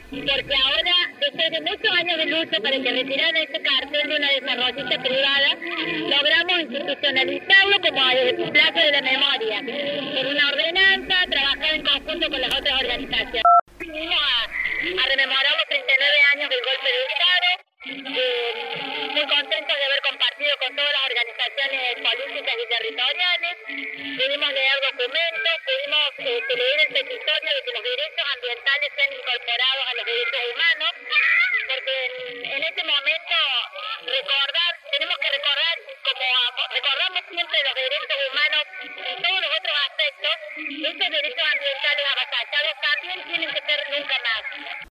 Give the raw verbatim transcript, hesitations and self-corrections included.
porque ahora, después de muchos años de lucha para que retiraran ese cartel de una desarrollista privada, logramos institucionalizarlo como el plazo de la memoria, con una ordenanza, trabajar en conjunto con las otras organizaciones. Vinimos a, a rememorar los treinta y nueve años del golpe de Estado, eh, muy contentos de haber compartido con todas las organizaciones políticas y territoriales, pudimos leer documentos, pudimos eh, leer el petitorio de que los derechos ambientales sean incorporados a los derechos humanos, porque en, en este momento recordar, tenemos que recordar, como recordamos siempre los derechos humanos en todos los otros aspectos, estos derechos ambientales